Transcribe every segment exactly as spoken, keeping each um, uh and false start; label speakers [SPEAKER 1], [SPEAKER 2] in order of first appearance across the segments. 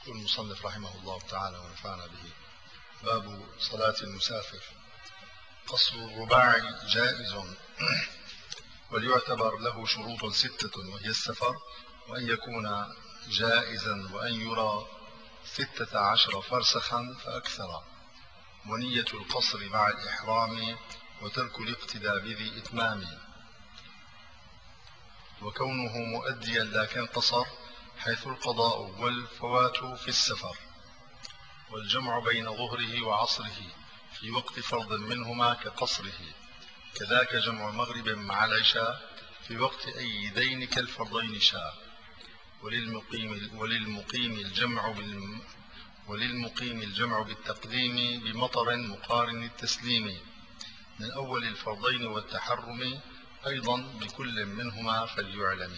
[SPEAKER 1] يقول المصنف رحمه الله تعالى ونفعنا به: باب صلاة المسافر. قصر الرباعي جائز وليعتبر له شروط ستة، وهي السفر، وأن يكون جائزا، وأن يرى ستة عشر فرسخا فأكثر، ونية القصر مع الإحرام، وترك الاقتداء بذي إتمام، وكونه مؤديا لكن قصر، حيث القضاء والفوات في السفر، والجمع بين ظهره وعصره في وقت فرض منهما كقصره، كذاك جمع مغرب مع العشاء في وقت أي دين كالفرضين شاء، وللمقيم, وللمقيم الجمع بالم وللمقيم الجمع بالتقديم بمطر مقارن التسليم، من أول الفرضين والتحرم أيضا بكل منهما فليعلم.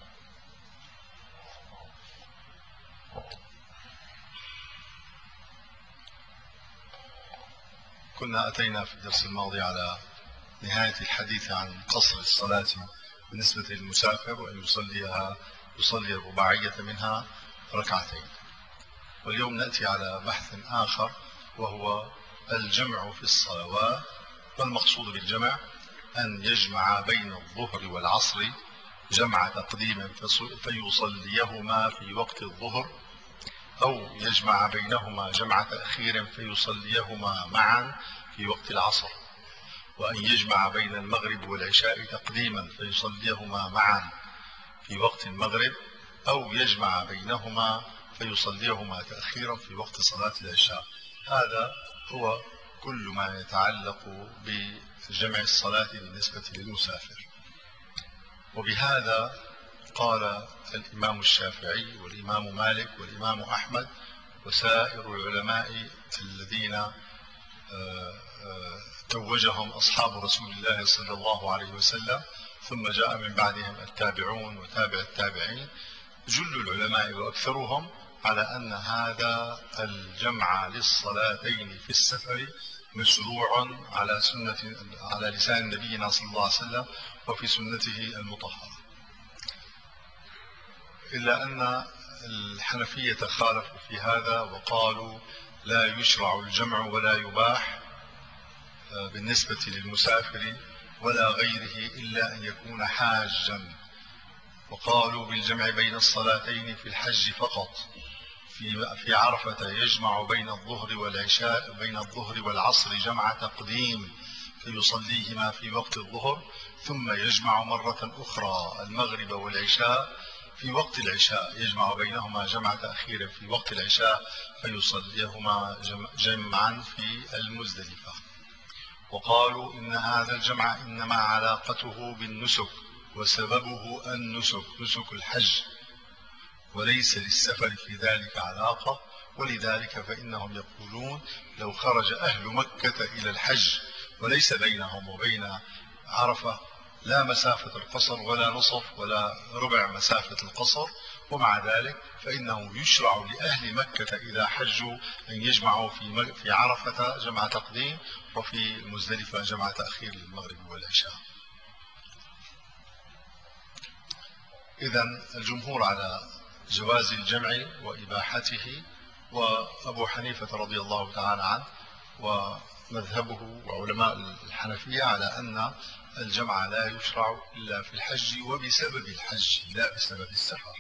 [SPEAKER 1] كنا أتينا في الدرس الماضي على نهاية الحديث عن قصر الصلاة بالنسبة للمسافر، وأن يصليها يصلي الرباعية منها ركعتين. واليوم نأتي على بحث آخر، وهو الجمع في الصلوات. والمقصود بالجمع أن يجمع بين الظهر والعصر جمع تقديم فيصليهما في وقت الظهر، أو يجمع بينهما جمع تأخير فيصليهما معا في وقت العصر، وأن يجمع بين المغرب والعشاء تقديما فيصليهما معا في وقت المغرب، أو يجمع بينهما فيصليهما تأخيرا في وقت صلاة العشاء. هذا هو كل ما يتعلق بجمع الصلاة بالنسبة للمسافر. وبهذا قال الإمام الشافعي والإمام مالك والإمام أحمد وسائر العلماء الذين توجهم أصحاب رسول الله صلى الله عليه وسلم، ثم جاء من بعدهم التابعون وتابع التابعين. جل العلماء وأكثرهم على أن هذا الجمع للصلاتين في السفر مشروع على سنة على لسان نبينا صلى الله عليه وسلم وفي سنته المطهرة، إلا أن الحنفية خالفوا في هذا وقالوا لا يشرع الجمع ولا يباح بالنسبة للمسافر ولا غيره إلا أن يكون حاجا، وقالوا بالجمع بين الصلاتين في الحج فقط. في في عرفة يجمع بين الظهر والعشاء بين الظهر والعصر جمع تقديم فيصليهما في وقت الظهر، ثم يجمع مرة أخرى المغرب والعشاء في وقت العشاء، يجمع بينهما جمع تأخير في وقت العشاء فيصليهما جمعا في المزدلفة. وقالوا إن هذا الجمع إنما علاقته بالنسك، وسببه النسك نسك الحج، وليس للسفر في ذلك علاقة. ولذلك فإنهم يقولون لو خرج أهل مكة إلى الحج وليس بينهم وبين عرفة لا مسافة القصر ولا نصف ولا ربع مسافة القصر، ومع ذلك فإنه يشرع لأهل مكة إذا حجوا أن يجمعوا في في عرفة جمع تقديم، وفي مزدلفة جمع تأخير للمغرب والعشاء. إذن الجمهور على جواز الجمع وإباحته، وأبو حنيفة رضي الله تعالى عنه ومذهبه وعلماء الحنفية على أن الجمع لا يشرع إلا في الحج وبسبب الحج لا بسبب السفر.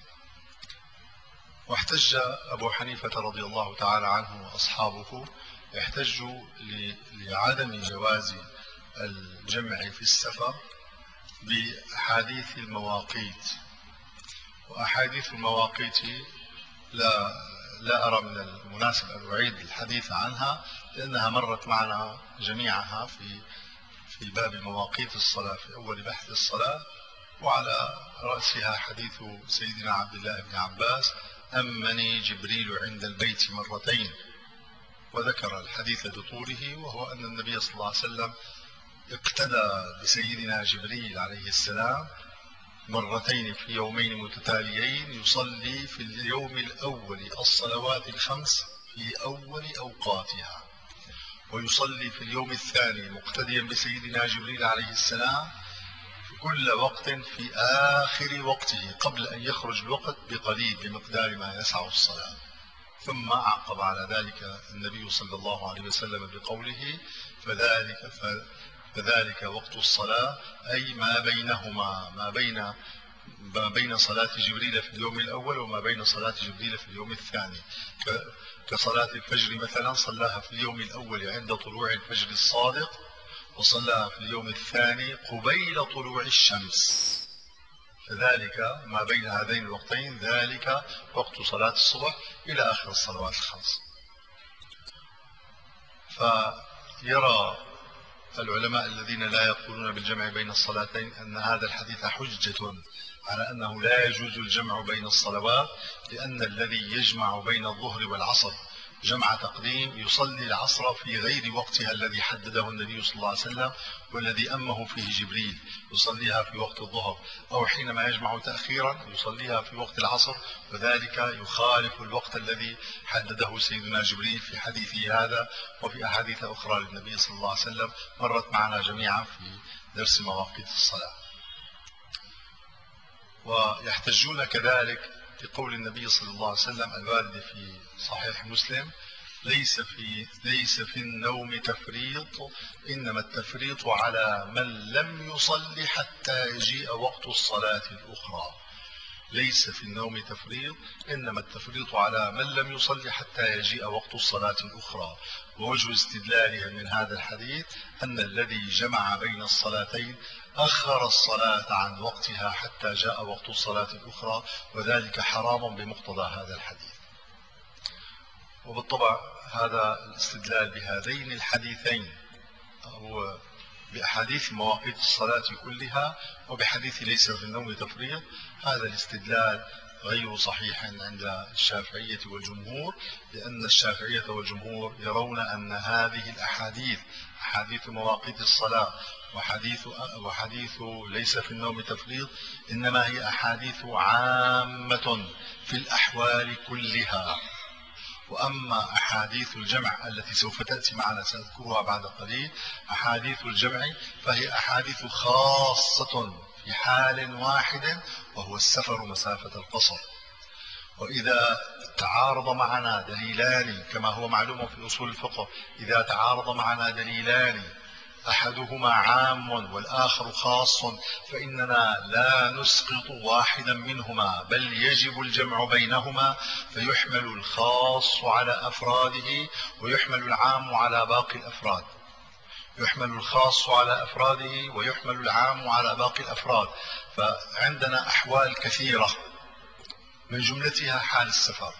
[SPEAKER 1] واحتج أبو حنيفة رضي الله تعالى عنه وأصحابه احتجوا لعدم جواز الجمع في السفر بأحاديث المواقيت. وأحاديث المواقيت لا لا أرى من المناسب أن أعيد الحديث عنها، لأنها مرت معنا جميعها في في باب مواقيت الصلاة في أول بحث الصلاة، وعلى رأسها حديث سيدنا عبد الله بن عباس: أمني جبريل عند البيت مرتين، وذكر الحديث بطوله، وهو أن النبي صلى الله عليه وسلم اقتدى بسيدنا جبريل عليه السلام مرتين في يومين متتاليين، يصلي في اليوم الأول الصلوات الخمس في أول أوقاتها، ويصلي في اليوم الثاني مقتديا بسيدنا جبريل عليه السلام في كل وقت في آخر وقته قبل أن يخرج الوقت بقليل بمقدار ما يسع الصلاة. ثم عقب على ذلك النبي صلى الله عليه وسلم بقوله فذلك, فذلك وقت الصلاة، أي ما بينهما، ما بين ما بين صلاة جبريل في اليوم الأول وما بين صلاة جبريل في اليوم الثاني. كصلاة الفجر مثلا صلاها في اليوم الأول عند طلوع الفجر الصادق، وصلاها في اليوم الثاني قبيل طلوع الشمس، فذلك ما بين هذين الوقتين ذلك وقت صلاة الصبح إلى آخر الصلوات الخمس. فيرى العلماء الذين لا يقولون بالجمع بين الصلاتين أن هذا الحديث حجة على أنه لا يجوز الجمع بين الصلوات، لأن الذي يجمع بين الظهر والعصر جمع تقديم يصلي العصر في غير وقتها الذي حدده النبي صلى الله عليه وسلم والذي أمه فيه جبريل، يصليها في وقت الظهر، أو حينما يجمع تأخيرا يصليها في وقت العصر، وذلك يخالف الوقت الذي حدده سيدنا جبريل في حديثه هذا وفي أحاديث أخرى للنبي صلى الله عليه وسلم مرت معنا جميعا في درس مواقيت الصلاة. ويحتجون كذلك بقول النبي صلى الله عليه وسلم الوارد في صحيح مسلم ليس في ليس في النوم تفريط، إنما التفريط على من لم يصلي حتى يجيء وقت الصلاة الأخرى. ليس في النوم تفريط، إنما التفريط على من لم يصلي حتى يجيء وقت الصلاة الأخرى. ووجه استدلالها من هذا الحديث أن الذي جمع بين الصلاتين أخر الصلاة عن وقتها حتى جاء وقت الصلاة الأخرى، وذلك حرام بمقتضى هذا الحديث. وبالطبع هذا الاستدلال بهذين الحديثين هو بأحاديث مواقيت الصلاة كلها وبحديث ليس في النوم تفريط، هذا الاستدلال غير صحيح عند الشافعية والجمهور، لأن الشافعية والجمهور يرون أن هذه الأحاديث أحاديث مواقيت الصلاة وحديث, وحديث ليس في النوم تفريط إنما هي أحاديث عامة في الأحوال كلها. وأما أحاديث الجمع التي سوف تأتي معنا سأذكرها بعد قليل، أحاديث الجمع فهي أحاديث خاصة في حال واحد وهو السفر مسافة القصر. وإذا تعارض معنا دليلان كما هو معلوم في أصول الفقه، إذا تعارض معنا دليلان أحدهما عام والآخر خاص فإننا لا نسقط واحدا منهما، بل يجب الجمع بينهما، فيحمل الخاص على أفراده ويحمل العام على باقي الأفراد، يحمل الخاص على أفراده ويحمل العام على باقي الأفراد. فعندنا أحوال كثيرة من جملتها حال السفر،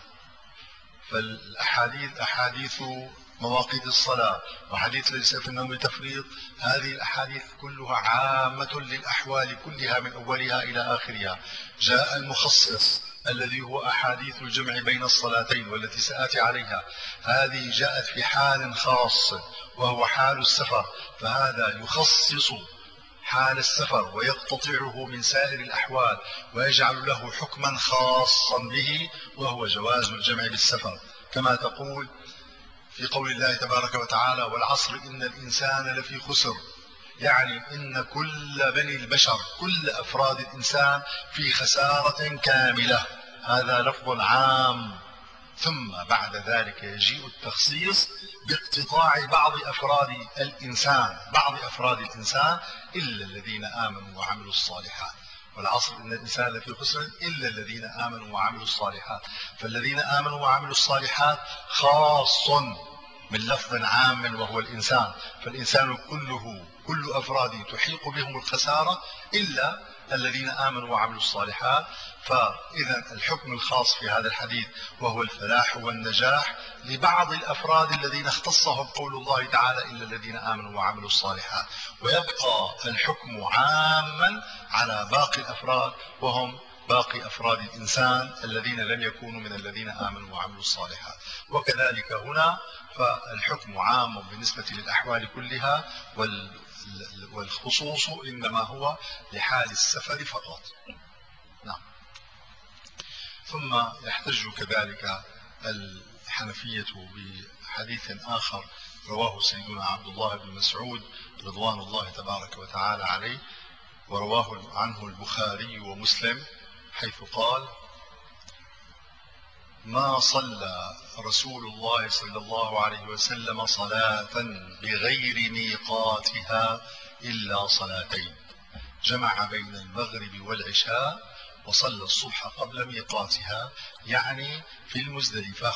[SPEAKER 1] فالأحاديث أحاديث مواقيت الصلاة وحديث ليس في النوم تفريط، هذه الأحاديث كلها عامة للأحوال كلها من أولها إلى آخرها. جاء المخصص الذي هو أحاديث الجمع بين الصلاتين والتي سآتي عليها، هذه جاءت في حال خاص وهو حال السفر، فهذا يخصص حال السفر ويقتطعه من سائر الأحوال ويجعل له حكما خاصا به، وهو جواز الجمع بالسفر، كما تقول في قول الله تبارك وتعالى والعصر إن الإنسان لفي خسر، يعني إن كل بني البشر كل أفراد الإنسان في خسارة كاملة، هذا لفظ عام. ثم بعد ذلك يجيء التخصيص باقتطاع بعض أفراد الإنسان بعض أفراد الإنسان إلا الذين آمنوا وعملوا الصالحات، والعصر إن الإنسان لفي خسر إلا الذين آمنوا وعملوا الصالحات. فالذين آمنوا وعملوا الصالحات خاص من لفظ عام وهو الإنسان، فالإنسان كله كل أفراده تحيق بهم الخسارة إلا الذين آمنوا وعملوا الصالحات. فإذا الحكم الخاص في هذا الحديث وهو الفلاح والنجاح لبعض الأفراد الذين اختصهم قول الله تعالى إلا الذين آمنوا وعملوا الصالحات، ويبقى الحكم عاما على باقي الأفراد وهم باقي أفراد الإنسان الذين لم يكونوا من الذين آمنوا وعملوا الصالحات. وكذلك هنا فالحكم عام بالنسبة للأحوال كلها، والخصوص إنما هو لحال السفر فقط. نعم. ثم يحتج كذلك الحنفية بحديث آخر رواه سيدنا عبد الله بن مسعود رضوان الله تبارك وتعالى عليه، ورواه عنه البخاري ومسلم، حيث قال ما صلى رسول الله صلى الله عليه وسلم صلاة بغير ميقاتها إلا صلاتين، جمع بين المغرب والعشاء وصلى الصبح قبل ميقاتها، يعني في المزدلفة.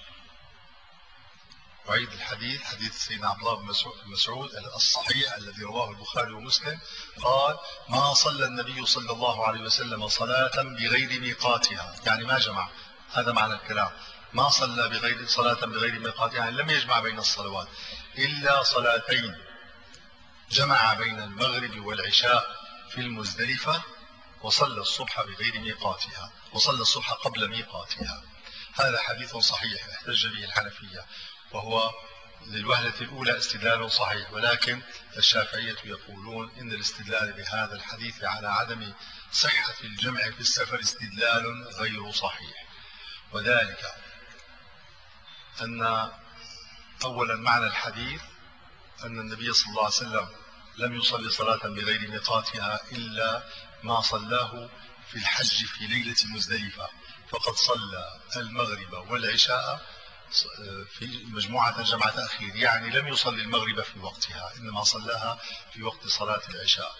[SPEAKER 1] وعيد الحديث، حديث سيدنا عبد الله بن مسعود الصحيح الذي رواه البخاري ومسلم، قال: ما صلى النبي صلى الله عليه وسلم صلاة بغير ميقاتها، يعني ما جمع. هذا معنى الكلام، ما صلى بغير صلاة بغير ميقاتها، يعني لم يجمع بين الصلوات إلا صلاتين، جمع بين المغرب والعشاء في المزدلفة، وصلى الصبح بغير ميقاتها، وصلى الصبح قبل ميقاتها. هذا حديث صحيح احتج به الحنفية، وهو للوهلة الأولى استدلال صحيح، ولكن الشافعية يقولون إن الاستدلال بهذا الحديث على عدم صحة الجمع في السفر استدلال غير صحيح. وذلك أن أولا معنى الحديث أن النبي صلى الله عليه وسلم لم يصلي صلاة بغير ميقاتها إلا ما صلاه في الحج في ليلة مزدلفة، فقد صلى المغرب والعشاء في مجموعة جمع تأخير، يعني لم يصلي المغرب في وقتها، إنما صلاها في وقت صلاة العشاء.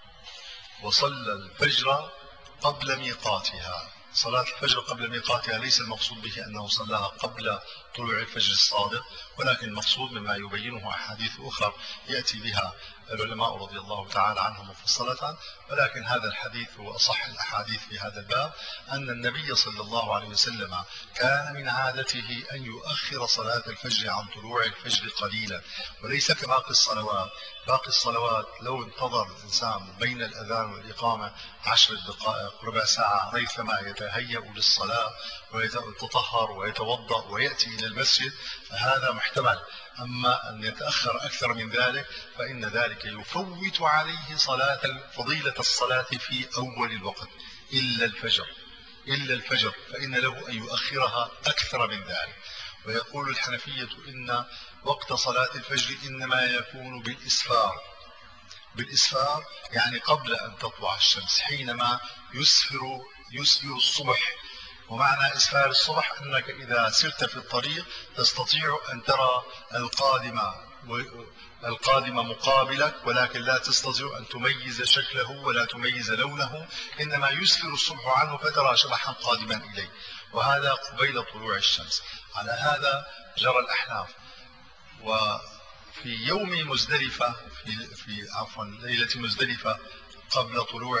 [SPEAKER 1] وصلى الفجر قبل ميقاتها. صلاة الفجر قبل ميقاتها ليس المقصود به أنه صلاها قبل طلوع الفجر الصادق، ولكن المقصود مما يبينه أحاديث أخرى يأتي بها العلماء رضي الله تعالى عنهم مفصلة، ولكن هذا الحديث هو أصح الأحاديث في هذا الباب، أن النبي صلى الله عليه وسلم كان من عادته أن يؤخر صلاة الفجر عن طلوع الفجر قليلا، وليس كباقي الصلوات. باقي الصلوات لو انتظر الإنسان بين الأذان والإقامة عشر دقائق ربع ساعة ريثما يتهيأ للصلاة ويتطهر ويتوضأ ويأتي إلى المسجد فهذا محتمل. أما أن يتأخر أكثر من ذلك فإن ذلك يفوت عليه صلاة فضيلة الصلاة في أول الوقت، إلا الفجر إلا الفجر فإن له أن يؤخرها أكثر من ذلك. ويقول الحنفية إن وقت صلاة الفجر إنما يكون بالإسفار. بالإسفار يعني قبل أن تطلع الشمس، حينما يسفر يسفر الصبح. ومعنى إسفار الصبح أنك إذا سرت في الطريق تستطيع أن ترى القادم القادم مقابلك، ولكن لا تستطيع أن تميز شكله ولا تميز لونه، إنما يسفر الصبح عنه فترى شبحا قادما إليه، وهذا قبيل طلوع الشمس. على هذا جرى الأحناف. وفي يوم مزدلفة في, في عفوا ليلة مزدلفة قبل طلوع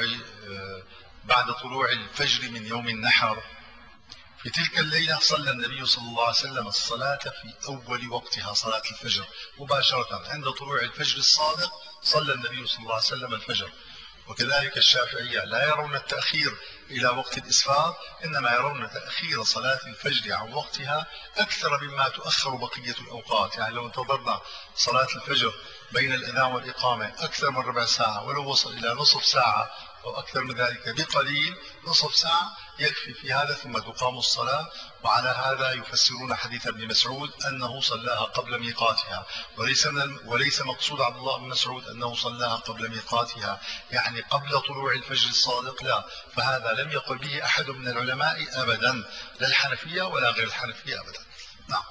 [SPEAKER 1] بعد طلوع الفجر من يوم النحر، في تلك الليلة صلى النبي صلى الله عليه وسلم الصلاة في أول وقتها، صلاة الفجر مباشرة عند طلوع الفجر الصادق صلى النبي صلى الله عليه وسلم الفجر. وكذلك الشافعية لا يرون التأخير إلى وقت الإسفار، إنما يرون تأخير صلاة الفجر عن وقتها أكثر مما تؤخر بقية الأوقات. يعني لو انتظرنا صلاة الفجر بين الأذان والإقامة أكثر من ربع ساعة، ولو وصل إلى نصف ساعة أو أكثر من ذلك بقليل، نصف ساعة يكفي في هذا، ثم تقام الصلاة. وعلى هذا يفسرون حديث ابن مسعود أنه صلاها قبل ميقاتها، وليس وليس مقصود عبد الله بن مسعود أنه صلاها قبل ميقاتها يعني قبل طلوع الفجر الصادق، لا، فهذا لم يقل به أحد من العلماء أبدا، لا الحنفية ولا غير الحنفية أبدا. نعم،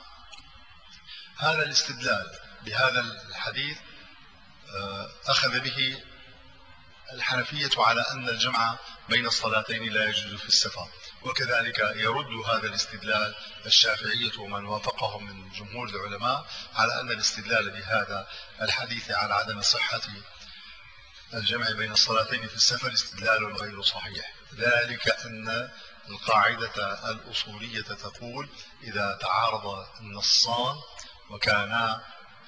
[SPEAKER 1] هذا الاستدلال بهذا الحديث أخذ به الحنفية على أن الجمع بين الصلاتين لا يجوز في السفر، وكذلك يرد هذا الاستدلال الشافعية ومن وافقهم من جمهور العلماء على أن الاستدلال بهذا الحديث على عدم صحة الجمع بين الصلاتين في السفر استدلال غير صحيح. ذلك أن القاعدة الأصولية تقول إذا تعارض النصان وكانا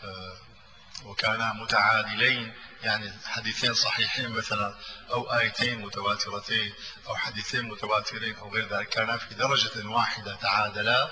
[SPEAKER 1] وكانا متعادلين، يعني حديثين صحيحين مثلا أو آيتين متواترتين أو حديثين متواترين أو غير ذلك، كانا في درجة واحدة تعادلا،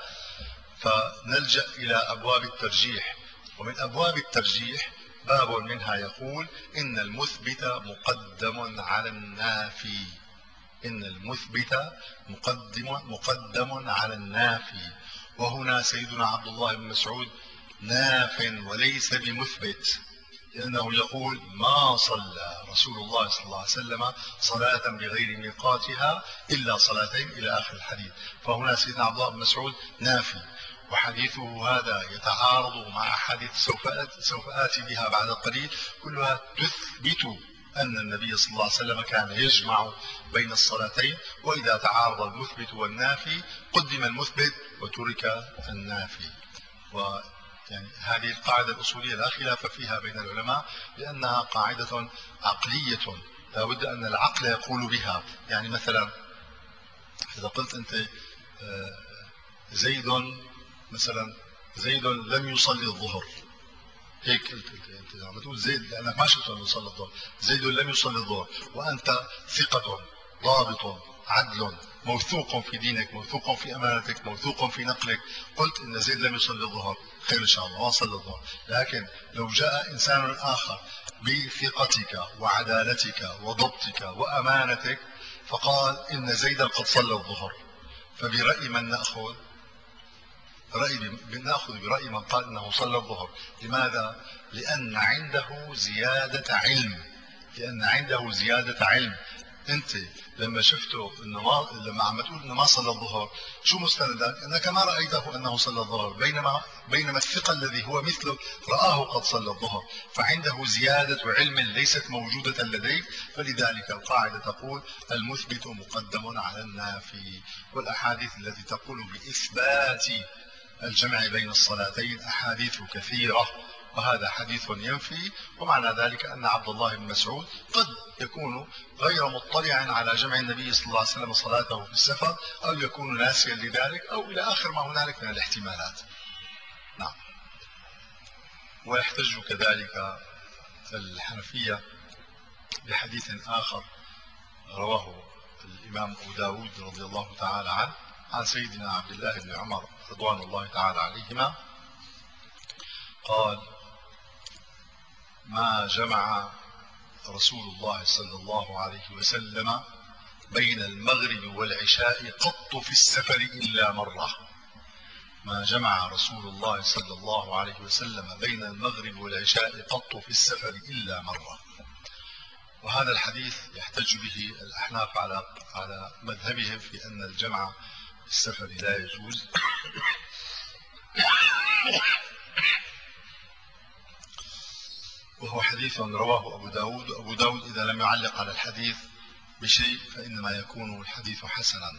[SPEAKER 1] فنلجأ إلى أبواب الترجيح. ومن أبواب الترجيح باب منها يقول إن المثبت مقدم على النافي. إن المثبت مقدم مقدم على النافي. وهنا سيدنا عبد الله بن مسعود ناف وليس بمثبت، لأنه يقول ما صلى رسول الله صلى الله عليه وسلم صلاة بغير ميقاتها إلا صلاتين إلى آخر الحديث. فهنا سيدنا عبد الله بن مسعود نافي، وحديثه هذا يتعارض مع أحاديث سوف سوف آتي بها بعد قليل كلها تثبت أن النبي صلى الله عليه وسلم كان يجمع بين الصلاتين. وإذا تعارض المثبت والنافي قدم المثبت وترك النافي. و يعني هذه القاعدة الأصولية لا خلاف فيها بين العلماء، لأنها قاعدة عقلية لا بد أن العقل يقول بها. يعني مثلا إذا قلت أنت زيد مثلا زيد لم يصلي الظهر، هيك قلت انت عم بتقول زيد لانك ما شفت انه يصلي الظهر، زيد لم يصلي الظهر، وانت ثقة ضابط عدل موثوق في دينك، موثوق في امانتك، موثوق في نقلك، قلت ان زيد لم يصلي الظهر، خير ان شاء الله ما صلى الظهر. لكن لو جاء انسان اخر بثقتك وعدالتك وضبطك وامانتك فقال ان زيدا قد صلى الظهر، فبرأي من نأخذ؟ رأي نأخذ برأي من قال انه صلى الظهر. لماذا؟ لأن عنده زيادة علم، لأن عنده زيادة علم. انت لما شفته انه ما لما عم تقول انه ما صلى الظهر شو مستندك؟ انك ما رايته انه صلى الظهر، بينما بينما الثقه الذي هو مثله راه قد صلى الظهر، فعنده زياده علم ليست موجوده لديك. فلذلك القاعده تقول المثبت مقدم على النافي. والاحاديث التي تقول باثبات الجمع بين الصلاتين احاديث كثيره، وهذا حديث ينفي. ومعنى ذلك أن عبد الله بن مسعود قد يكون غير مطلع على جمع النبي صلى الله عليه وسلم صلاته في السفر، أو يكون ناسيا لذلك، أو إلى آخر ما هنالك من الاحتمالات. نعم. ويحتج كذلك الحنفية بحديث آخر رواه الإمام أبو داود رضي الله تعالى عنه عن سيدنا عبد الله بن عمر رضوان الله تعالى عليهما قال: ما جمع رسول الله صلى الله عليه وسلم بين المغرب والعشاء قط في السفر إلا مرة. ما جمع رسول الله صلى الله عليه وسلم بين المغرب والعشاء قط في السفر إلا مرة. وهذا الحديث يحتج به الأحناف على على مذهبهم في أن الجمع في السفر لا يجوز. وهو حديث رواه أبو داود، وأبو داود إذا لم يعلق على الحديث بشيء فإنما يكون الحديث حسنا.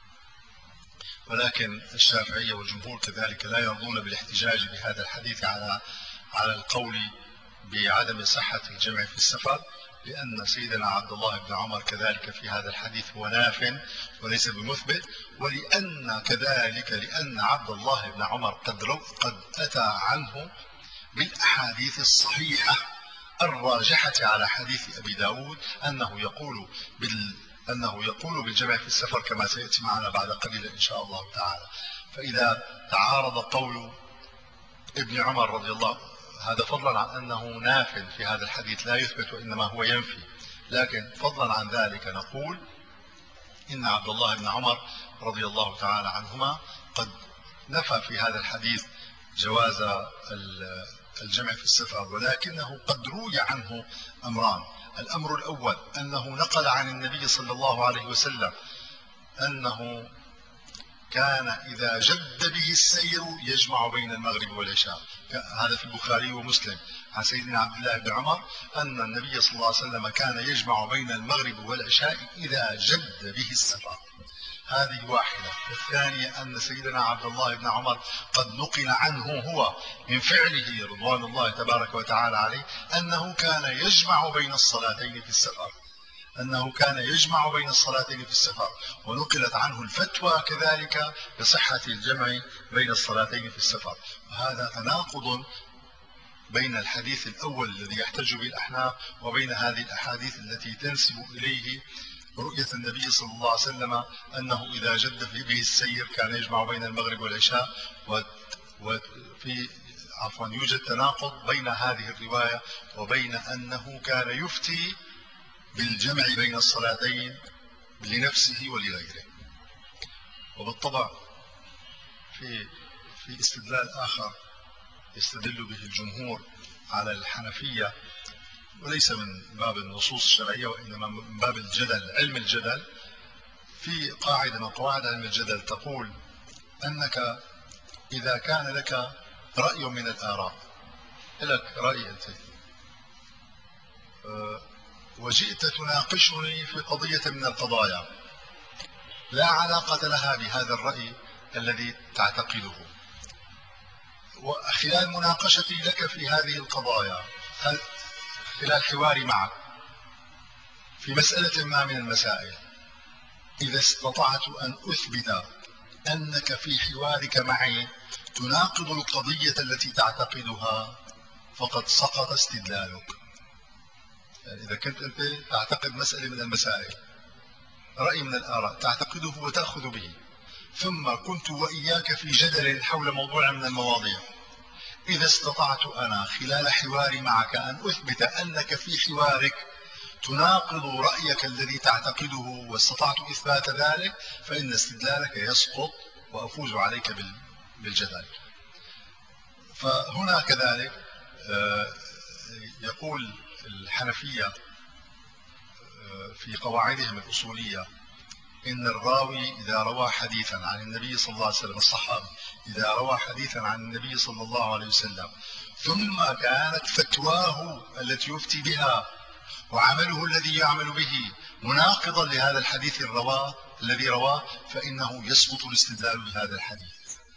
[SPEAKER 1] ولكن الشافعية والجمهور كذلك لا يرضون بالاحتجاج بهذا الحديث على على القول بعدم صحة الجمع في السفر، لأن سيدنا عبد الله بن عمر كذلك في هذا الحديث هو ناف وليس بمثبت، ولأن كذلك لأن عبد الله بن عمر قد قد أتى عنه بالأحاديث الصحيحة الراجحة على حديث أبي داود أنه يقول بال أنه يقول بالجمع في السفر كما سيأتي معنا بعد قليل إن شاء الله تعالى. فإذا تعارض قول ابن عمر رضي الله، هذا فضلا عن أنه ناف في هذا الحديث لا يثبت وإنما هو ينفي، لكن فضلا عن ذلك نقول إن عبد الله بن عمر رضي الله تعالى عنهما قد نفى في هذا الحديث جواز الجمع في السفر، ولكنه قد روي عنه أمران. الأمر الأول أنه نقل عن النبي صلى الله عليه وسلم أنه كان إذا جد به السير يجمع بين المغرب والعشاء، هذا في البخاري ومسلم عن سيدنا عبد الله بن عمر أن النبي صلى الله عليه وسلم كان يجمع بين المغرب والعشاء إذا جد به السفر. هذه واحدة. الثانية أن سيدنا عبد الله بن عمر قد نقل عنه هو من فعله رضوان الله تبارك وتعالى عليه أنه كان يجمع بين الصلاتين في السفر، أنه كان يجمع بين الصلاتين في السفر، ونقلت عنه الفتوى كذلك بصحة الجمع بين الصلاتين في السفر. وهذا تناقض بين الحديث الأول الذي يحتج به الأحناف وبين هذه الأحاديث التي تنسب إليه رؤية النبي صلى الله عليه وسلم أنه إذا جد به السير كان يجمع بين المغرب والعشاء. وفي عفوا يوجد تناقض بين هذه الرواية وبين أنه كان يفتي بالجمع بين الصلاتين لنفسه ولغيره. وبالطبع في في استدلال آخر يستدل به الجمهور على الحنفية، وليس من باب النصوص الشرعية وإنما من باب الجدل، علم الجدل. في قاعدة من قواعد علم الجدل تقول أنك إذا كان لك رأي من الآراء، لك رأي أنت وجئت تناقشني في قضية من القضايا لا علاقة لها بهذا الرأي الذي تعتقده، وخلال مناقشتي لك في هذه القضايا، خلال حواري معك في مسألة ما من المسائل، إذا استطعت أن أثبت أنك في حوارك معي تناقض القضية التي تعتقدها فقد سقط استدلالك. يعني إذا كنت أنت تعتقد مسألة من المسائل، رأي من الآراء تعتقده وتأخذ به، ثم كنت وإياك في جدل حول موضوع من المواضيع، إذا استطعت أنا خلال حواري معك أن أثبت أنك في حوارك تناقض رأيك الذي تعتقده واستطعت إثبات ذلك، فإن استدلالك يسقط وأفوز عليك بالجدل. فهنا كذلك يقول الحنفية في قواعدهم الأصولية إن الراوي إذا روى حديثا عن النبي صلى الله عليه وسلم، الصحابي إذا روى حديثا عن النبي صلى الله عليه وسلم ثم كانت فتواه التي يفتي بها وعمله الذي يعمل به مناقضا لهذا الحديث الرواه الذي رواه، فإنه يسقط الاستدلال بهذا الحديث.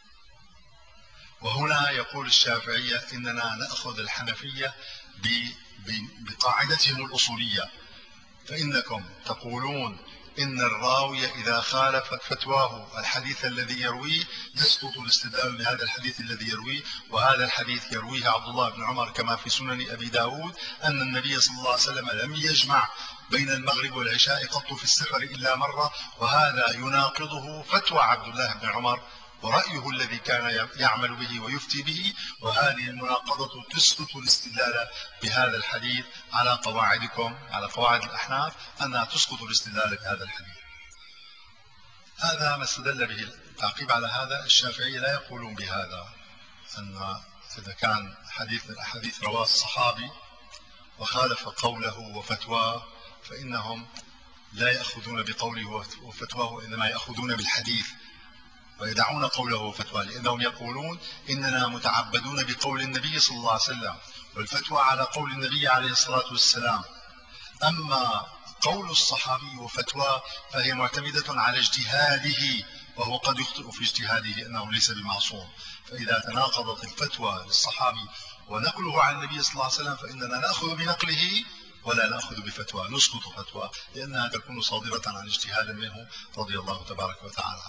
[SPEAKER 1] وهنا يقول الشافعية إننا نأخذ الحنفية بقاعدتهم الأصولية، فإنكم تقولون إن الراوي إذا خالفت فتواه الحديث الذي يرويه يسقط الاستدلال بهذا الحديث الذي يرويه، وهذا الحديث يرويه عبد الله بن عمر كما في سنن أبي داود أن النبي صلى الله عليه وسلم لم يجمع بين المغرب والعشاء قط في السفر إلا مرة، وهذا يناقضه فتوى عبد الله بن عمر ورأيه الذي كان يعمل به ويفتي به، وهذه المناقضة تسقط الاستدلال بهذا الحديث على قواعدكم، على قواعد الأحناف أنها تسقط الاستدلال بهذا الحديث. هذا ما استدل به. التعقيب على هذا، الشافعية لا يقولون بهذا، أن إذا كان حديث من الأحاديث رواه الصحابي وخالف قوله وفتواه فإنهم لا يأخذون بقوله وفتواه، وإنما يأخذون بالحديث ويدعون قوله وفتواه، لأنهم يقولون إننا متعبدون بقول النبي صلى الله عليه وسلم، والفتوى على قول النبي عليه الصلاة والسلام. أما قول الصحابي وفتوى فهي معتمدة على اجتهاده، وهو قد يخطئ في اجتهاده لأنه ليس بمعصوم. فإذا تناقضت الفتوى للصحابي ونقله عن النبي صلى الله عليه وسلم فإننا نأخذ بنقله ولا نأخذ بفتوى، نسقط فتوى لأنها تكون صادرة عن اجتهاد منه رضي الله تبارك وتعالى.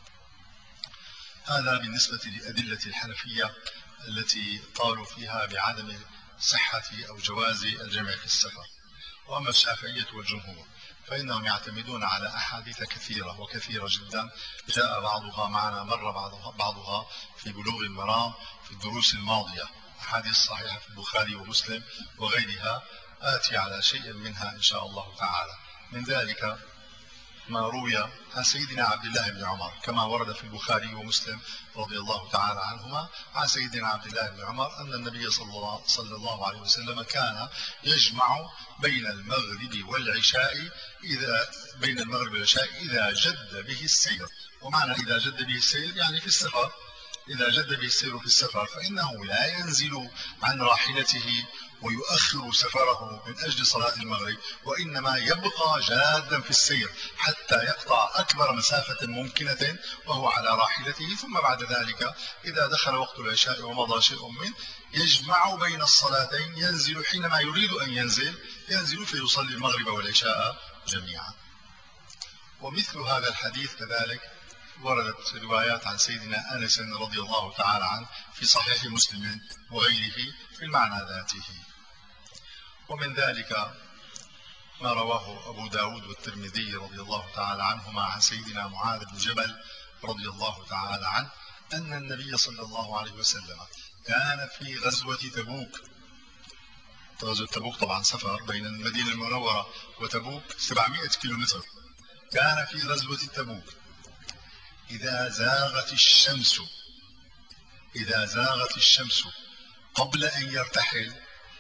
[SPEAKER 1] هذا بالنسبة لأدلة الحنفية التي قالوا فيها بعدم صحة أو جواز الجمع في السفر. وأما الشافعية والجمهور فإنهم يعتمدون على أحاديث كثيرة وكثيرة جدا، جاء بعضها معنا مر بعضها, بعضها في بلوغ المرام في الدروس الماضية، أحاديث صحيحة في البخاري ومسلم وغيرها، آتي على شيء منها إن شاء الله تعالى. من ذلك ما روي عن سيدنا عبد الله بن عمر كما ورد في البخاري ومسلم رضي الله تعالى عنهما، عن سيدنا عبد الله بن عمر أن النبي صلى الله, صلى الله عليه وسلم كان يجمع بين المغرب والعشاء إذا بين المغرب والعشاء إذا جد به السير. ومعنى إذا جد به السير يعني في السفر، إذا جد به السير في السفر فإنه لا ينزل عن راحلته ويؤخر سفره من أجل صلاة المغرب، وإنما يبقى جادا في السير حتى يقطع أكبر مسافة ممكنة وهو على راحلته، ثم بعد ذلك إذا دخل وقت العشاء ومضى شيء منه يجمع بين الصلاتين، ينزل حينما يريد أن ينزل ينزل فيصلي المغرب والعشاء جميعا. ومثل هذا الحديث كذلك وردت روايات عن سيدنا أنس رضي الله تعالى عنه في صحيح مسلم وغيره في المعنى ذاته. ومن ذلك ما رواه أبو داود والترمذي رضي الله تعالى عنهما عن سيدنا معاذ بن جبل رضي الله تعالى عنه أن النبي صلى الله عليه وسلم كان في غزوة تبوك. غزوة تبوك طبعا سفر بين المدينة المنورة وتبوك سبعمائة كيلومتر. كان في غزوة تبوك إذا زاغت الشمس إذا زاغت الشمس قبل أن يرتحل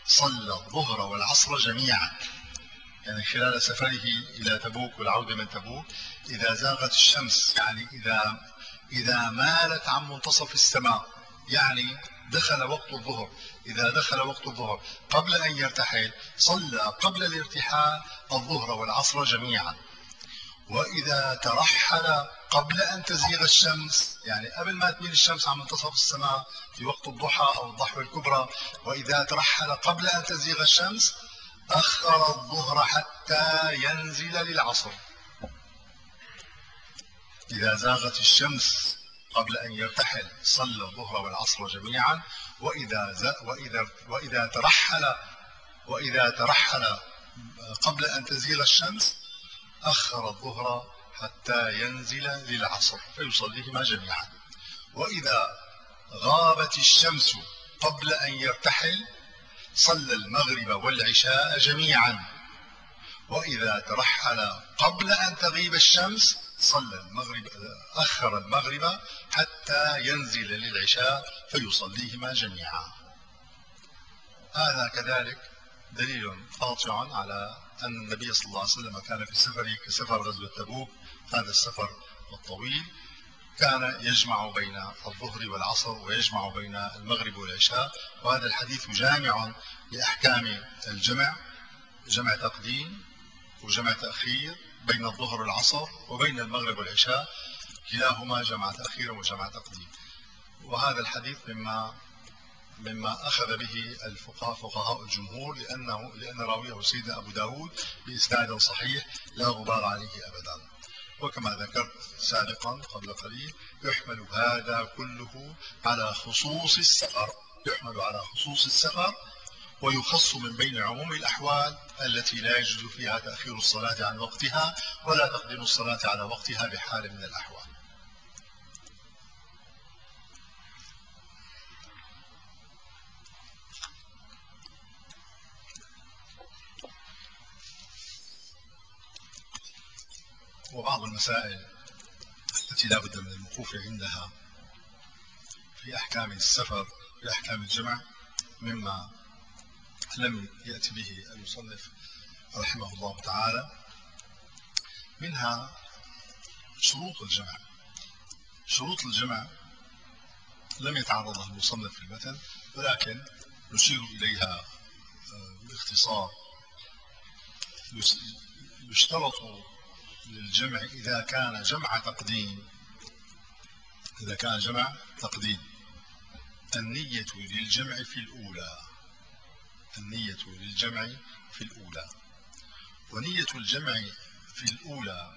[SPEAKER 1] صلى الظهر والعصر جميعا، يعني خلال سفره إلى تبوك والعودة من تبوك، إذا زاغت الشمس، يعني إذا إذا مالت عن منتصف السماء، يعني دخل وقت الظهر، إذا دخل وقت الظهر قبل أن يرتحل صلى قبل الارتحال الظهر والعصر جميعا. وإذا ترحل قبل أن تزيغ الشمس، يعني قبل ما تميل الشمس عن منتصف السماء في وقت الضحى أو الضحوة الكبرى، وإذا ترحل قبل أن تزيغ الشمس أخر الظهر حتى ينزل للعصر. إذا زاغت الشمس قبل أن يرتحل صلى الظهر والعصر جميعا، وإذا وإذا وإذا ترحل وإذا ترحل قبل أن تزيغ الشمس أخر الظهر حتى ينزل للعصر فيصليهما جميعا. وإذا غابت الشمس قبل أن يرتحل صلى المغرب والعشاء جميعا. وإذا ترحل قبل أن تغيب الشمس صلى المغرب أخر المغرب حتى ينزل للعشاء فيصليهما جميعا. هذا كذلك دليل قاطع على أن النبي صلى الله عليه وسلم كان في سفره كسفر غزوة تبوك، هذا السفر الطويل، كان يجمع بين الظهر والعصر ويجمع بين المغرب والعشاء. وهذا الحديث جامع لأحكام الجمع، جمع تقديم وجمع تأخير بين الظهر والعصر وبين المغرب والعشاء، كلاهما جمع تأخير وجمع تقديم. وهذا الحديث مما مما أخذ به الفقهاء فقهاء الجمهور، لأنه لأن راويه سيدنا أبو داود بإسناد صحيح لا غبار عليه أبدا. وكما ذكرت سابقا قبل قليل يحمل هذا كله على خصوص السفر، يحمل على خصوص السفر ويخص من بين عموم الأحوال التي لا يجوز فيها تأخير الصلاة عن وقتها ولا تقديم الصلاة على وقتها بحال من الأحوال. وبعض المسائل التي لا بد من الوقوف عندها في أحكام السفر في أحكام الجمع مما لم يأتي به المصنف رحمه الله تعالى، منها شروط الجمع. شروط الجمع لم يتعرض لها المصنف في المتن، ولكن نشير إليها باختصار. يشترط للجمع إذا كان جمع تقديم إذا كان جمع تقديم النية للجمع في الأولى النية للجمع في الأولى ونية الجمع في الأولى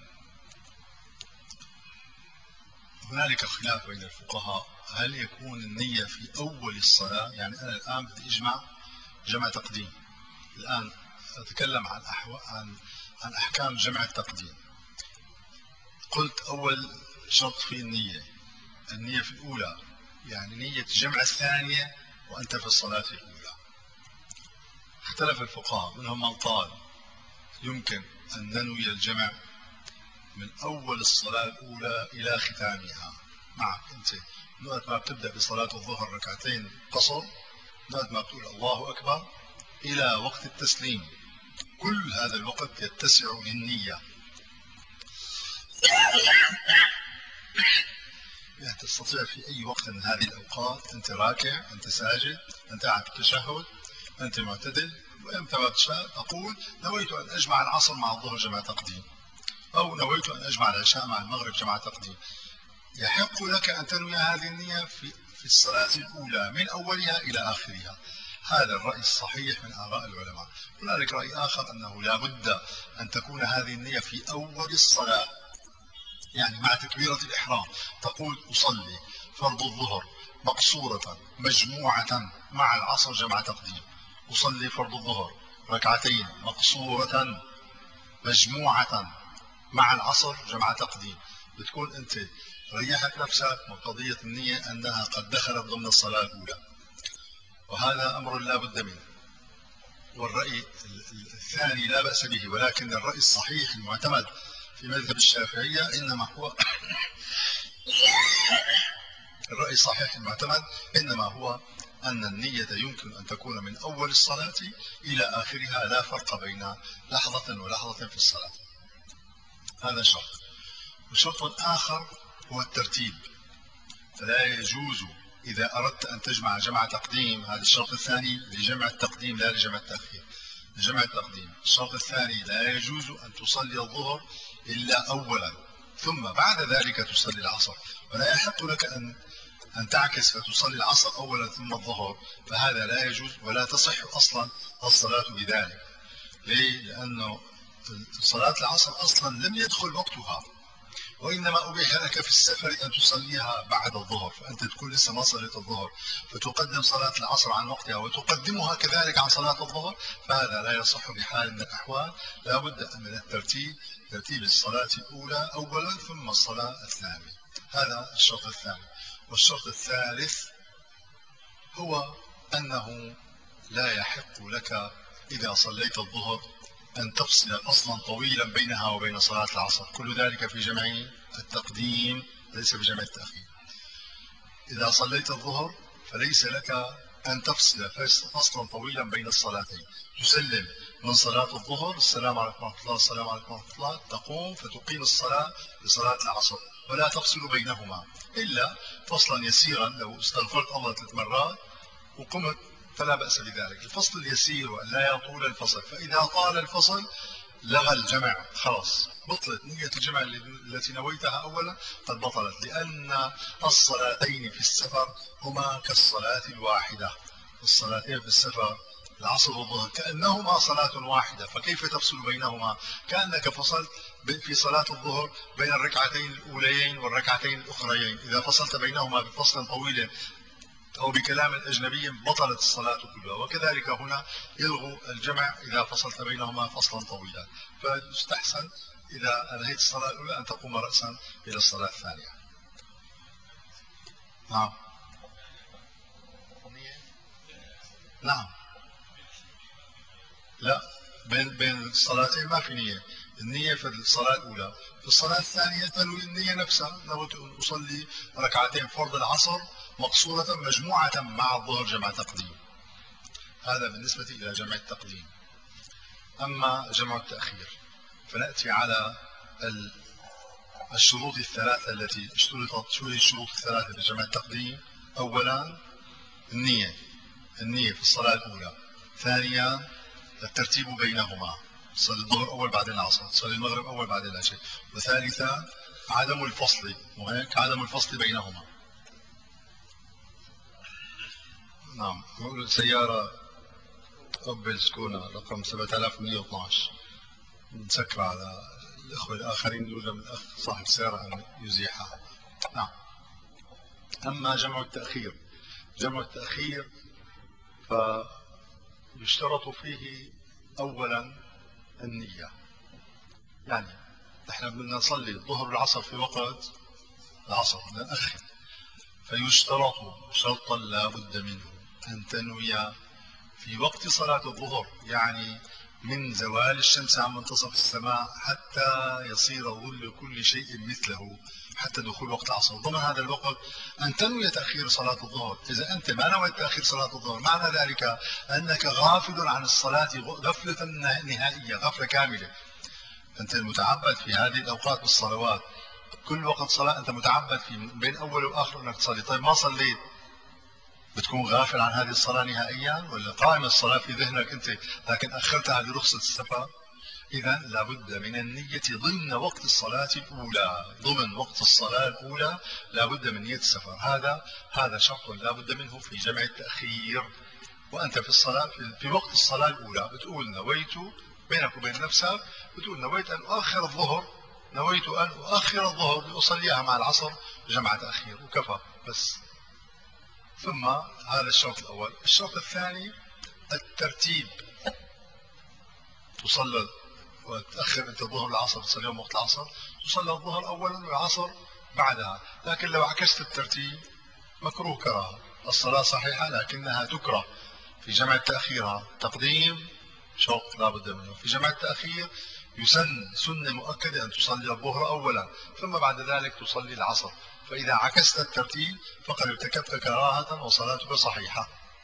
[SPEAKER 1] هنالك خلاف بين الفقهاء، هل يكون النية في أول الصلاة؟ يعني أنا الآن بدي أجمع جمع تقديم، الآن أتكلم عن أحو... عن عن أحكام جمع التقديم. قلت أول شرط في النية النية في الأولى، يعني نية جمع الثانية وأنت في الصلاة الأولى. اختلف الفقهاء، منهم من قال يمكن أن ننوي الجمع من أول الصلاة الأولى إلى ختامها. معك أنت وقت ما بتبدأ بصلاة الظهر ركعتين قصر، وقت ما بتقول الله أكبر إلى وقت التسليم، كل هذا الوقت يتسع للنية. يعني تستطيع في أي وقت من هذه الأوقات، أنت راكع، أنت ساجد، أنت قاعد في التشهد، أنت معتدل، وإمتى ما تشاء تقول نويت أن أجمع العصر مع الظهر جمع تقديم، أو نويت أن أجمع العشاء مع المغرب جمع تقديم. يحق لك أن تنوي هذه النية في في الصلاة الأولى من أولها إلى آخرها. هذا الرأي الصحيح من آراء العلماء. هنالك رأي آخر أنه لا بد أن تكون هذه النية في أول الصلاة، يعني مع تكبيرة الإحرام تقول أصلي فرض الظهر مقصورة مجموعة مع العصر جمع تقديم، أصلي فرض الظهر ركعتين مقصورة مجموعة مع العصر جمع تقديم. بتكون أنت ريحت نفسك من قضية النية أنها قد دخلت ضمن الصلاة الأولى، وهذا أمر لا بد منه. والرأي الثاني لا بأس به، ولكن الرأي الصحيح المعتمد في مذهب الشافعية إنما هو الرأي الصحيح المعتمد إنما هو أن النية يمكن أن تكون من أول الصلاة إلى آخرها، لا فرق بين لحظة ولحظة في الصلاة. هذا شرط. وشرط آخر هو الترتيب، فلا يجوز إذا أردت أن تجمع جمع تقديم، هذا الشرط الثاني لجمع التقديم لا لجمع التأخير، لجمع التقديم. الشرط الثاني لا يجوز أن تصلي الظهر إلا أولا ثم بعد ذلك تصلي العصر، ولا يحق لك أن أن تعكس فتصلي العصر أولا ثم الظهر، فهذا لا يجوز ولا تصح أصلا الصلاة بذلك. ليه؟ لأنه صلاة العصر أصلا لم يدخل وقتها، وإنما أبيح لك في السفر أن تصليها بعد الظهر، فأنت تكون لسه ما صليت الظهر فتقدم صلاة العصر عن وقتها وتقدمها كذلك عن صلاة الظهر، فهذا لا يصح بحال من الأحوال. لا بد من الترتيب، ترتيب الصلاة الأولى أولا ثم الصلاة الثانية. هذا الشرط الثاني. والشرط الثالث هو أنه لا يحق لك إذا صليت الظهر أن تفصل فصلا طويلا بينها وبين صلاة العصر، كل ذلك في جمع التقديم ليس في جمع التأخير. إذا صليت الظهر فليس لك أن تفصل فصلا طويلا بين الصلاتين، تسلم من صلاة الظهر السلام عليكم ورحمة الله السلام عليكم ورحمة الله، تقوم فتقيم الصلاة لصلاة العصر ولا تفصل بينهما إلا فصلا يسيرا، لو استغفرت الله ثلاث مرات وقمت فلا بأس بذلك. الفصل اليسير وأن لا يطول الفصل، فإذا طال الفصل لغى الجمع، خلاص بطلت نية الجمع التي نويتها أولا، قد بطلت، لأن الصلاتين في السفر هما كالصلاة الواحدة. الصلاتين في السفر العصر والظهر كأنهما صلاة واحدة، فكيف تفصل بينهما؟ كأنك فصلت في صلاة الظهر بين الركعتين الأوليين والركعتين الأخريين، إذا فصلت بينهما بفصل طويل أو بكلام أجنبي بطلت الصلاة كلها. وكذلك هنا يلغو الجمع إذا فصلت بينهما فصلا طويلا، فيستحسن إذا أنهيت الصلاة الأولى أن تقوم رأسا إلى الصلاة الثانية. نعم نعم لا، بين بين الصلاتين ما في نية. النية في الصلاة الأولى، في الصلاة الثانية تنوي النية نفسها، نويت أن أصلي ركعتين فرض العصر مقصورة مجموعة مع الظهر جمع تقديم. هذا بالنسبة إلى جمع التقديم. أما جمع التأخير فنأتي على الشروط الثلاثة التي اشترطت. شو هي الشروط الثلاثة في جمع التقديم؟ أولا النية، النية في الصلاة الأولى. ثانيا الترتيب بينهما، تصلي الظهر أول بعدين العصر، تصلي المغرب أول بعدين العشاء. وثالثا عدم الفصل، وهيك عدم الفصل بينهما. نعم. سيارة أوبل سكونا رقم سبعة آلاف ومئة واثناشر نسكر على الأخوة الآخرين يقول من الأخ صاحب السيارة أن يزيحها. نعم. أما جمع التأخير، جمع التأخير فيشترط فيه أولا النية. يعني احنا بدنا نصلي الظهر والعصر في وقت العصر، بدنا نأخر، فيشترط شرطا لا بد منه أن تنوي في وقت صلاة الظهر، يعني من زوال الشمس عن منتصف السماء حتى يصير ظل كل شيء مثله، حتى دخول وقت العصر، ضمن هذا الوقت أن تنوي تأخير صلاة الظهر. إذا أنت ما نويت تأخير صلاة الظهر معنى ذلك أنك غافل عن الصلاة غفلة نهائية، غفلة كاملة. أنت المتعبد في هذه الأوقات بالصلوات، كل وقت صلاة أنت متعبد في بين أول وآخر أنك تصلي. طيب ما صليت بتكون غافل عن هذه الصلاة نهائيا، ولا قائم الصلاة في ذهنك أنت لكن أخرتها برخصة السفر؟ إذا لابد من النية ضمن وقت الصلاة الأولى، ضمن وقت الصلاة الأولى لابد من نية السفر. هذا هذا شرط لابد منه في جمع التأخير. وأنت في الصلاة في, في وقت الصلاة الأولى بتقول نويت بينك وبين نفسك، بتقول نويت أن أؤخر الظهر، نويت أن أؤخر الظهر لأصليها مع العصر جمع تأخير، وكفى بس. ثم هذا الشرط الأول. الشرط الثاني الترتيب، تصلى وتأخر أنت الظهر العصر، تصلي يوم وقت العصر، تصلى الظهر أولا والعصر بعدها. لكن لو عكست الترتيب مكروه كراهة. الصلاة صحيحة لكنها تكره في جمع التأخير. تقديم شرط لا بد منه، في جمع التأخير يسن سنة مؤكدة أن تصلي الظهر أولا ثم بعد ذلك تصلي العصر، فإذا عكست الترتيب فقد ارتكبت كراهة وصلاتك صحيحة.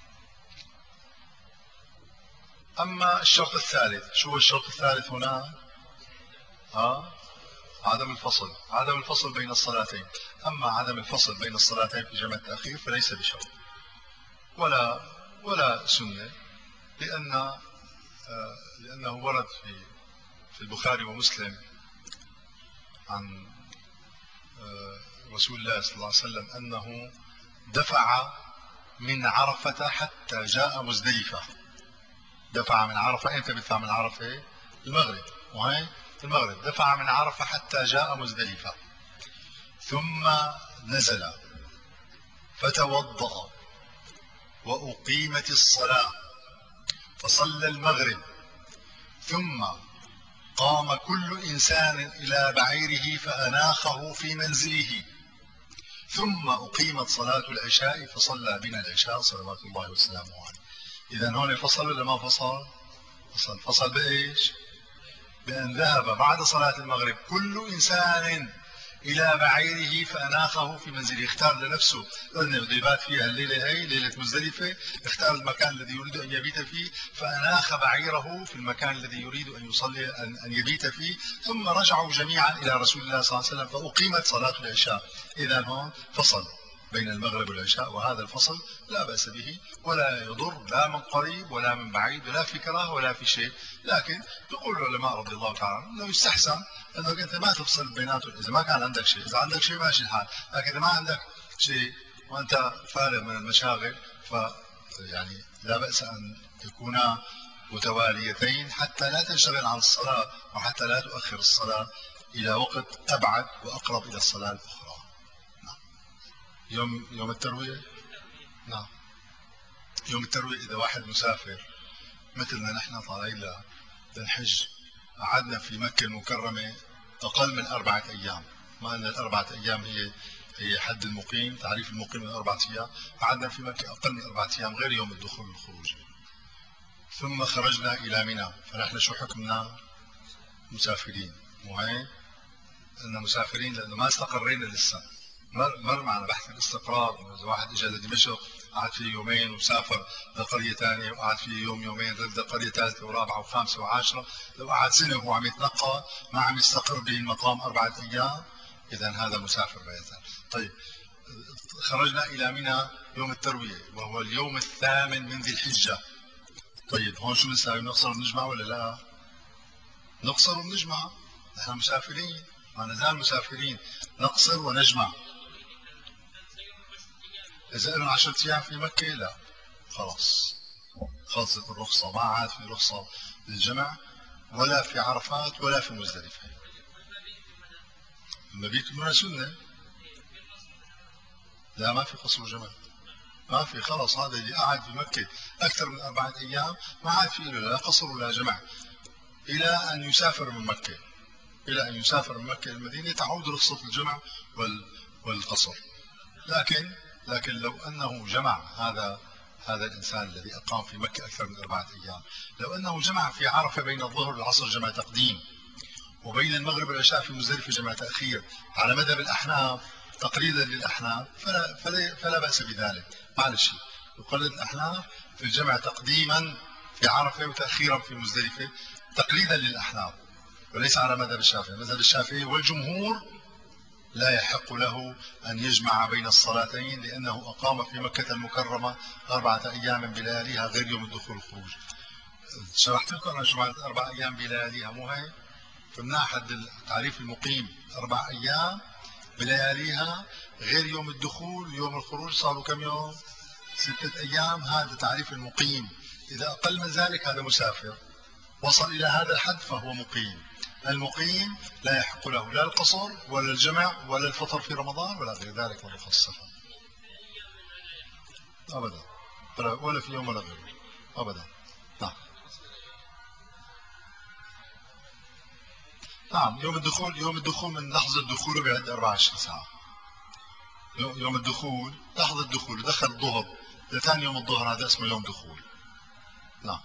[SPEAKER 1] أما الشرط الثالث، شو هو الشرط الثالث هنا؟ ها؟ عدم الفصل، عدم الفصل بين الصلاتين. أما عدم الفصل بين الصلاتين في جمع التأخير فليس بشرط ولا ولا سنة، لأن آه لأنه ورد في في البخاري ومسلم عن آه رسول الله صلى الله عليه وسلم أنه دفع من عرفة حتى جاء مزدلفة. دفع من عرفة، أنت بدفع من عرفة؟ المغرب، وهي المغرب. دفع من عرفة حتى جاء مزدلفة، ثم نزل فتوضأ وأقيمت الصلاة فصلى المغرب، ثم قام كل إنسان إلى بعيره فأناخه في منزله، ثم أقيمت صلاة العشاء فصلى بنا العشاء صلوات الله وسلامه عليه. إذن هون فصل ولا ما فصل؟ فصل. فصل بإيش؟ بأن ذهب بعد صلاة المغرب كل إنسان إلى بعيره فأناخه في منزله. اختار لنفسه أنه بده يبات فيها الليلة، هي ليلة مزدلفة، اختار المكان الذي يريد أن يبيت فيه فأناخ بعيره في المكان الذي يريد أن يصلي أن يبيت فيه، ثم رجعوا جميعا إلى رسول الله صلى الله عليه وسلم فأقيمت صلاة العشاء. إذن هون فصل بين المغرب والعشاء، وهذا الفصل لا بأس به ولا يضر لا من قريب ولا من بعيد، ولا في كراهه ولا في شيء. لكن يقول العلماء رضي الله تعالى انه يستحسن انك انت ما تفصل بيناتهم اذا ما كان عندك شيء. اذا عندك شيء ماشي الحال، لكن اذا ما عندك شيء وانت فارغ من المشاغل ف يعني لا بأس ان يكونا متواليتين حتى لا تنشغل عن الصلاة، وحتى لا تؤخر الصلاة الى وقت ابعد واقرب الى الصلاة الاخرى. يوم يوم التروية، نعم، يوم التروية إذا واحد مسافر مثلنا نحن طالعين للحج، قعدنا في مكة المكرمة أقل من أربعة أيام، ما أن الأربعة أيام هي هي حد المقيم، تعريف المقيم من أربعة أيام، قعدنا في مكة أقل من أربعة أيام غير يوم الدخول والخروج. ثم خرجنا إلى منى، فنحن شو حكمنا؟ مسافرين، مو هيك؟ أن مسافرين لأنه ما استقرينا لسه. مر, مر معنا بحث الاستقرار. إذا واحد اجى لدمشق قعد فيه يومين وسافر لقرية ثانية وقعد فيه يوم يومين رد لقرية ثالثة ورابعة وخامسة وعاشرة، لو قعد سنة وهو عم يتنقى ما عم يستقر بالمقام أربعة أيام، إذا هذا مسافر بيتا. طيب، خرجنا إلى منى يوم التروية وهو اليوم الثامن من ذي الحجة. طيب هون شو بنساوي؟ نقصر ونجمع ولا لا؟ نقصر ونجمع، نحن مسافرين، ما نزال مسافرين، نقصر ونجمع. إذا لنا عشرة أيام في مكة لا، خلاص خلصت الرخصة، ما عاد في رخصة للجمع ولا في عرفات ولا في مزدلفة. المبيت منها سنة، لا ما في قصر جمع، ما في. خلاص هذا اللي قعد في مكة أكثر من أربعة أيام ما عاد في له لا قصر ولا جمع إلى أن يسافر من مكة، إلى أن يسافر من مكة المدينة تعود رخصة الجمع والقصر. لكن لكن لو أنه جمع هذا هذا الإنسان الذي أقام في مكة أكثر من أربعة أيام، لو أنه جمع في عرفة بين الظهر والعصر جمع تقديم، وبين المغرب والعشاء في مزدلفة جمع تأخير على مذهب الأحناف تقليدا للأحناف، فلا, فلا, فلا بأس بذلك. معلش يقلد الأحناف في الجمع تقديما في عرفة وتأخيرا في مزدلفة تقليدا للأحناف، وليس على مذهب الشافعي. مذهب الشافعي والجمهور لا يحق له أن يجمع بين الصلاتين، لأنه أقام في مكة المكرمة أربعة أيام بلياليها غير يوم الدخول والخروج. شرحت لكم أنا جمعت أربع أيام بلياليها، مو هيك؟ فمنها حد تعريف المقيم أربع أيام بلياليها غير يوم الدخول ويوم الخروج، صاروا كم يوم؟ ستة أيام. هذا تعريف المقيم. إذا أقل من ذلك هذا مسافر، وصل إلى هذا الحد فهو مقيم. المقيم لا يحق له لا القصر ولا الجمع ولا الفطر في رمضان ولا غير ذلك ولا السفر أبدا، ولا في يوم ولا غيره أبدا. نعم نعم. يوم الدخول، يوم الدخول من لحظة دخوله بعد أربعة وعشرين ساعة. يوم الدخول لحظة الدخول، دخل الظهر لثاني يوم الظهر، هذا اسمه يوم دخول. نعم.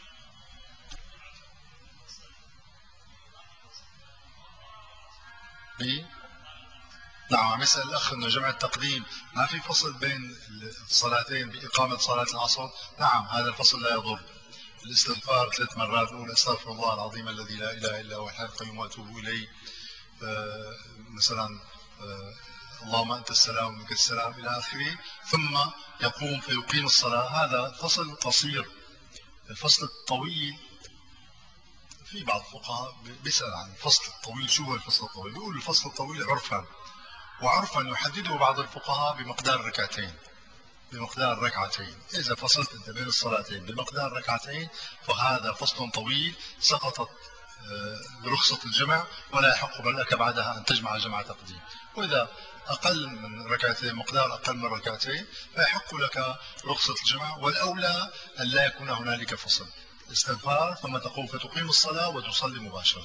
[SPEAKER 1] بي نعم. عم يسأل الأخ أنه جمع التقديم ما في فصل بين الصلاتين بإقامة صلاة العصر. نعم هذا الفصل لا يضر، الاستغفار ثلاث مرات، أقول أستغفر الله العظيم الذي لا إله إلا هو الحي القيوم وأتوب إليه. آه مثلا آه اللهم أنت السلام ومنك السلام إلى آخره. ثم يقوم فيقيم الصلاة. هذا فصل قصير. الفصل الطويل في بعض الفقهاء بيسأل عن الفصل الطويل، شو هو الفصل الطويل؟ بيقول الفصل الطويل عرفا، وعرفا يحدده بعض الفقهاء بمقدار ركعتين، بمقدار ركعتين. إذا فصلت أنت بين الصلاتين بمقدار ركعتين فهذا فصل طويل، سقطت برخصة الجمع، ولا يحق لك بعدها أن تجمع جمع تقديم. وإذا أقل من ركعتين، مقدار أقل من ركعتين، فيحق لك رخصة الجمع. والأولى أن لا يكون هنالك فصل، استغفار ثم تقوم فتقيم الصلاة وتصلي مباشرة.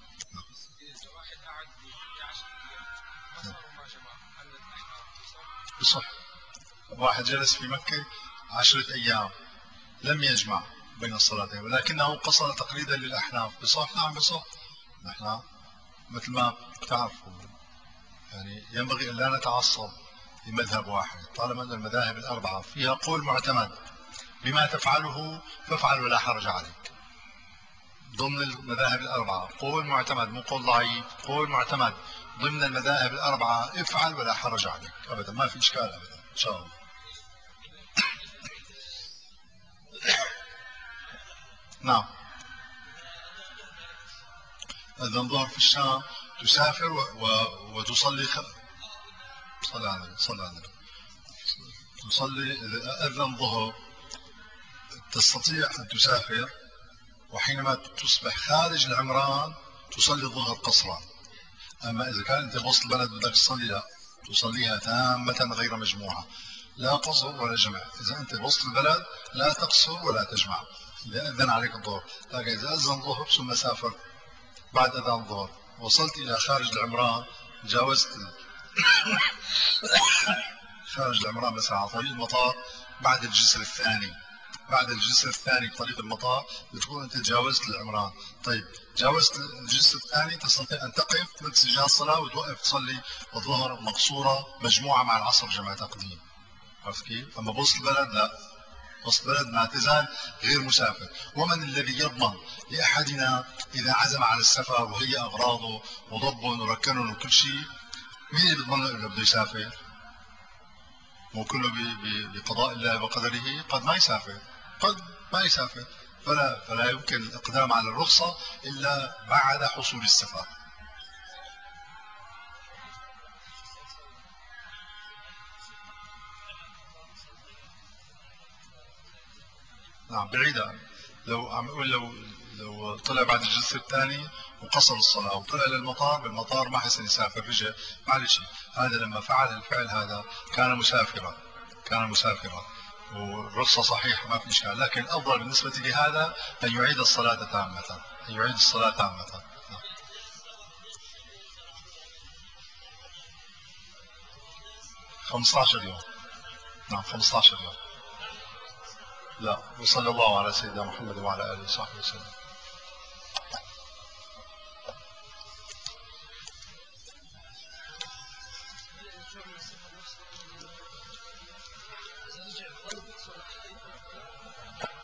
[SPEAKER 1] بصح واحد جلس في مكة عشرة أيام لم يجمع بين الصلاتين ولكنه قصر تقليدا للأحناف، بصح؟ نعم بصح. نحن مثل ما بتعرفوا يعني ينبغي أن لا نتعصب لمذهب واحد، طالما أن المذاهب الأربعة فيها قول معتمد بما تفعله فافعل ولا حرج عليك. ضمن المذاهب الأربعة قول معتمد، مو قول ضعيف، قول معتمد ضمن المذاهب الأربعة، افعل ولا حرج عليك أبدا، ما في إشكال أبدا إن شاء الله. نعم. إذا ظهر في الشام تسافر و... و... وتصلي خ... صلى على النبي صلى على النبي تصلي. إذا أذن ظهر تستطيع أن تسافر، وحينما تصبح خارج العمران تصلي الظهر قصرا. أما إذا كان أنت بوسط البلد بدك تصليها تصليها تامة غير مجموعة، لا قصر ولا جمع. إذا أنت بوسط البلد لا تقصر ولا تجمع إذا أذن عليك الظهر. لكن إذا أذن الظهر ثم سافر بعد أذان الظهر وصلت إلى خارج العمران، جاوزت خارج العمران مثلا على طريق المطار بعد الجسر الثاني، بعد الجسر الثاني بطريق المطار بتكون انت تجاوزت العمران. طيب جاوزت الجسر الثاني تستطيع ان تقف من سجال الصلاه وتوقف تصلي الظهر مقصوره مجموعه مع العصر جمع تقديم. عرفت كيف؟ اما بوسط البلد لا، وسط البلد ما تزال غير مسافر. ومن الذي يضمن لاحدنا اذا عزم على السفر وهي اغراضه وضبهم وركنهم وكل شيء، مين اللي بيضمن له انه بده يسافر؟ مو كله بقضاء الله وقدره قد ما يسافر، قد ما يسافر. فلا فلا يمكن الاقدام على الرخصه الا بعد حصول السفر. نعم بعيدة. لو عم اقول لو لو طلع بعد الجلسه الثاني وقصر الصلاه وطلع للمطار، بالمطار ما حسن يسافر رجع، معلش هذا لما فعل الفعل هذا كان مسافرا، كان مسافرا والرخصه صحيحه ما في اشكال. لكن الافضل بالنسبه لهذا ان يعيد الصلاه تامه، ان يعيد الصلاه تامه. خمسة عشر يوم. نعم خمسة عشر يوم. لا، وصلى الله على سيدنا محمد وعلى اله وصحبه وسلم.